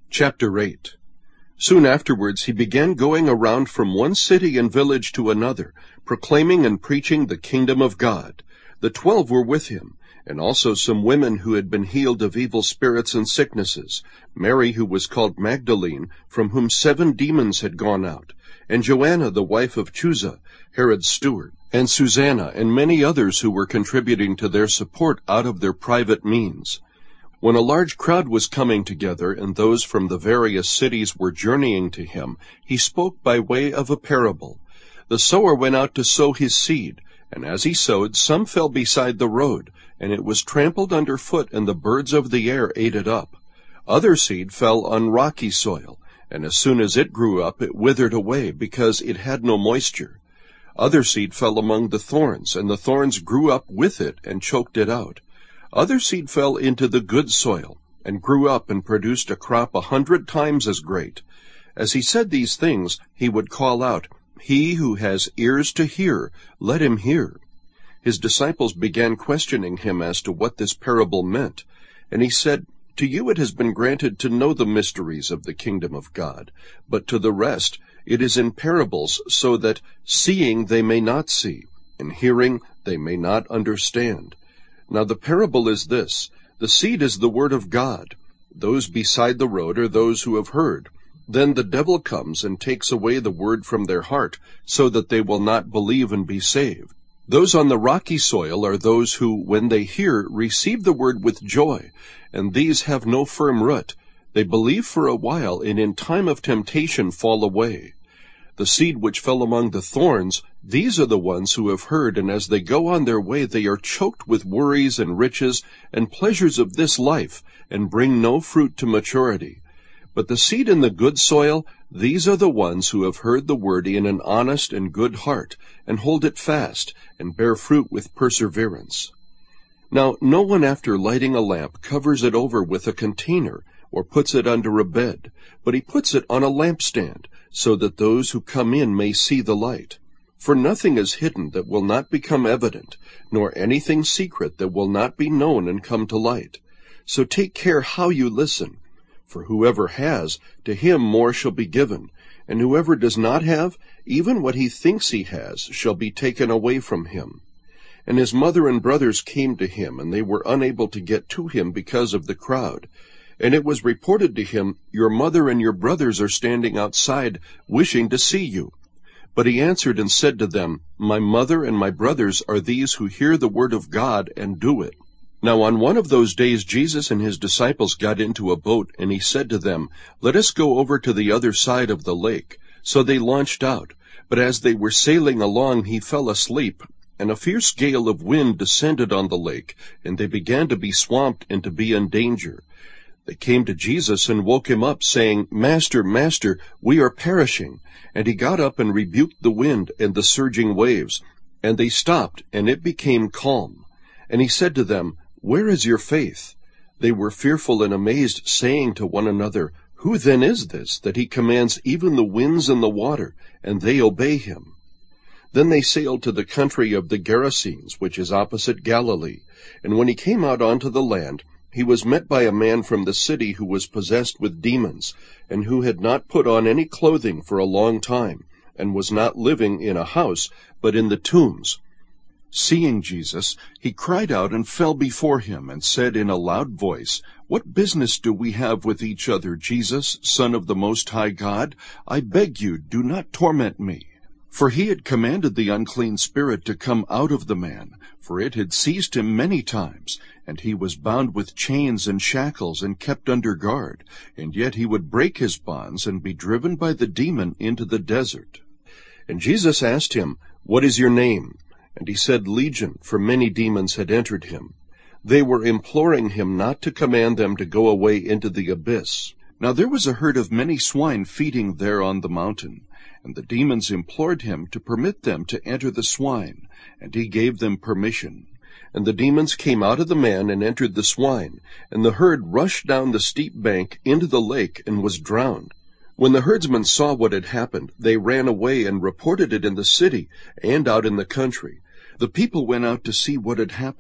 Chapter 8. Soon afterwards he began going around from one city and village to another, proclaiming and preaching the kingdom of God. The 12 were with him, and also some women who had been healed of evil spirits and sicknesses, Mary, who was called Magdalene, from whom 7 demons had gone out, and Joanna, the wife of Chuza, Herod's steward, and Susanna, and many others who were contributing to their support out of their private means. When a large crowd was coming together, and those from the various cities were journeying to him, he spoke by way of a parable. The sower went out to sow his seed, and as he sowed, some fell beside the road, and it was trampled underfoot, and the birds of the air ate it up. Other seed fell on rocky soil, and as soon as it grew up, it withered away, because it had no moisture. Other seed fell among the thorns, and the thorns grew up with it and choked it out. Other seed fell into the good soil, and grew up and produced a crop 100 times as great. As he said these things, he would call out, "He who has ears to hear, let him hear." His disciples began questioning him as to what this parable meant. And he said, "To you it has been granted to know the mysteries of the kingdom of God, but to the rest it is in parables, so that seeing they may not see, and hearing they may not understand. Now the parable is this: the seed is the word of God. Those beside the road are those who have heard. Then the devil comes and takes away the word from their heart, so that they will not believe and be saved. Those on the rocky soil are those who, when they hear, receive the word with joy, and these have no firm root. They believe for a while, and in time of temptation fall away. The seed which fell among the thorns, these are the ones who have heard, and as they go on their way, they are choked with worries and riches and pleasures of this life, and bring no fruit to maturity. But the seed in the good soil, these are the ones who have heard the word in an honest and good heart, and hold it fast, and bear fruit with perseverance. Now no one after lighting a lamp covers it over with a container, or puts it under a bed, but he puts it on a lampstand, so that those who come in may see the light. For nothing is hidden that will not become evident, nor anything secret that will not be known and come to light. So take care how you listen. For whoever has, to him more shall be given, and whoever does not have, even what he thinks he has, shall be taken away from him. And his mother and brothers came to him, and they were unable to get to him because of the crowd. And it was reported to him, "Your mother and your brothers are standing outside, wishing to see you." But he answered and said to them, "My mother and my brothers are these who hear the word of God and do it." Now on one of those days Jesus and his disciples got into a boat, and he said to them, "Let us go over to the other side of the lake." So they launched out. But as they were sailing along, he fell asleep, and a fierce gale of wind descended on the lake, and they began to be swamped and to be in danger. They came to Jesus and woke him up, saying, "Master, Master, we are perishing." And he got up and rebuked the wind and the surging waves, and they stopped, and it became calm. And he said to them, "Where is your faith?" They were fearful and amazed, saying to one another, "Who then is this, that he commands even the winds and the water, and they obey him?" Then they sailed to the country of the Gerasenes, which is opposite Galilee. And when he came out onto the land, he was met by a man from the city who was possessed with demons, and who had not put on any clothing for a long time, and was not living in a house, but in the tombs. Seeing Jesus, he cried out and fell before him, and said in a loud voice, "What business do we have with each other, Jesus, Son of the Most High God? I beg you, do not torment me." For he had commanded the unclean spirit to come out of the man, for it had seized him many times, and he was bound with chains and shackles and kept under guard, and yet he would break his bonds and be driven by the demon into the desert. And Jesus asked him, "What is your name?" And he said, "Legion," for many demons had entered him. They were imploring him not to command them to go away into the abyss. Now there was a herd of many swine feeding there on the mountain, and the demons implored him to permit them to enter the swine, and he gave them permission. And the demons came out of the man and entered the swine, and the herd rushed down the steep bank into the lake and was drowned. When the herdsmen saw what had happened, they ran away and reported it in the city and out in the country. The people went out to see what had happened.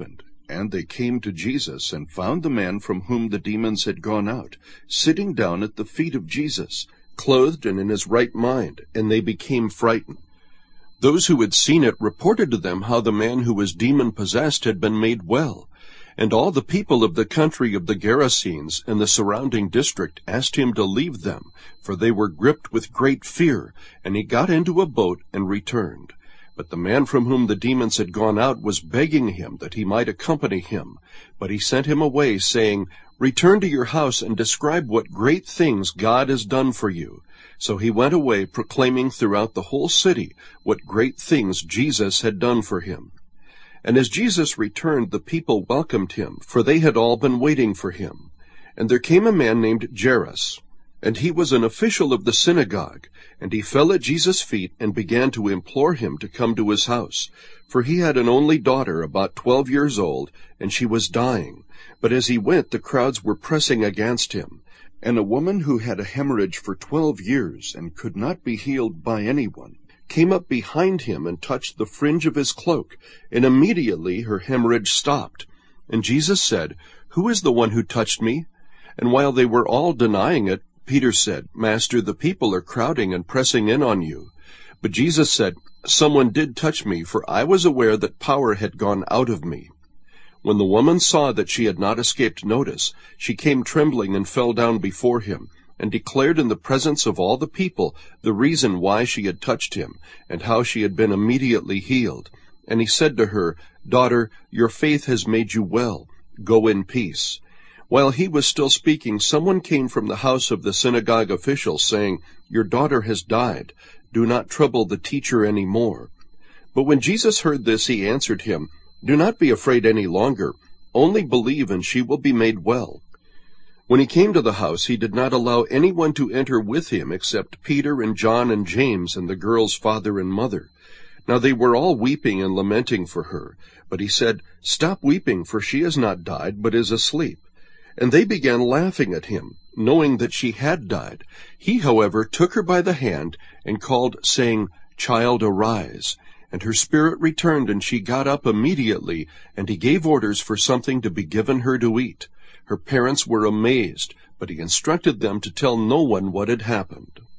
And they came to Jesus, and found the man from whom the demons had gone out, sitting down at the feet of Jesus, clothed and in his right mind, and they became frightened. Those who had seen it reported to them how the man who was demon-possessed had been made well. And all the people of the country of the Gerasenes and the surrounding district asked him to leave them, for they were gripped with great fear, and he got into a boat and returned. But the man from whom the demons had gone out was begging him that he might accompany him. But he sent him away, saying, "Return to your house and describe what great things God has done for you." So he went away, proclaiming throughout the whole city what great things Jesus had done for him. And as Jesus returned, the people welcomed him, for they had all been waiting for him. And there came a man named Jairus, and he was an official of the synagogue, and he fell at Jesus' feet and began to implore him to come to his house. For he had an only daughter, about 12 years old, and she was dying. But as he went, the crowds were pressing against him. And a woman who had a hemorrhage for 12 years, and could not be healed by anyone, came up behind him and touched the fringe of his cloak, and immediately her hemorrhage stopped. And Jesus said, "Who is the one who touched me?" And while they were all denying it, Peter said, "Master, the people are crowding and pressing in on you." But Jesus said, "Someone did touch me, for I was aware that power had gone out of me." When the woman saw that she had not escaped notice, she came trembling and fell down before him, and declared in the presence of all the people the reason why she had touched him, and how she had been immediately healed. And he said to her, "Daughter, your faith has made you well. Go in peace." While he was still speaking, someone came from the house of the synagogue official, saying, "Your daughter has died. Do not trouble the teacher any more." But when Jesus heard this, he answered him, "Do not be afraid any longer. Only believe, and she will be made well." When he came to the house, he did not allow anyone to enter with him except Peter and John and James and the girl's father and mother. Now they were all weeping and lamenting for her. But he said, "Stop weeping, for she has not died, but is asleep." And they began laughing at him, knowing that she had died. He, however, took her by the hand and called, saying, "Child, arise." And her spirit returned, and she got up immediately, and he gave orders for something to be given her to eat. Her parents were amazed, but he instructed them to tell no one what had happened.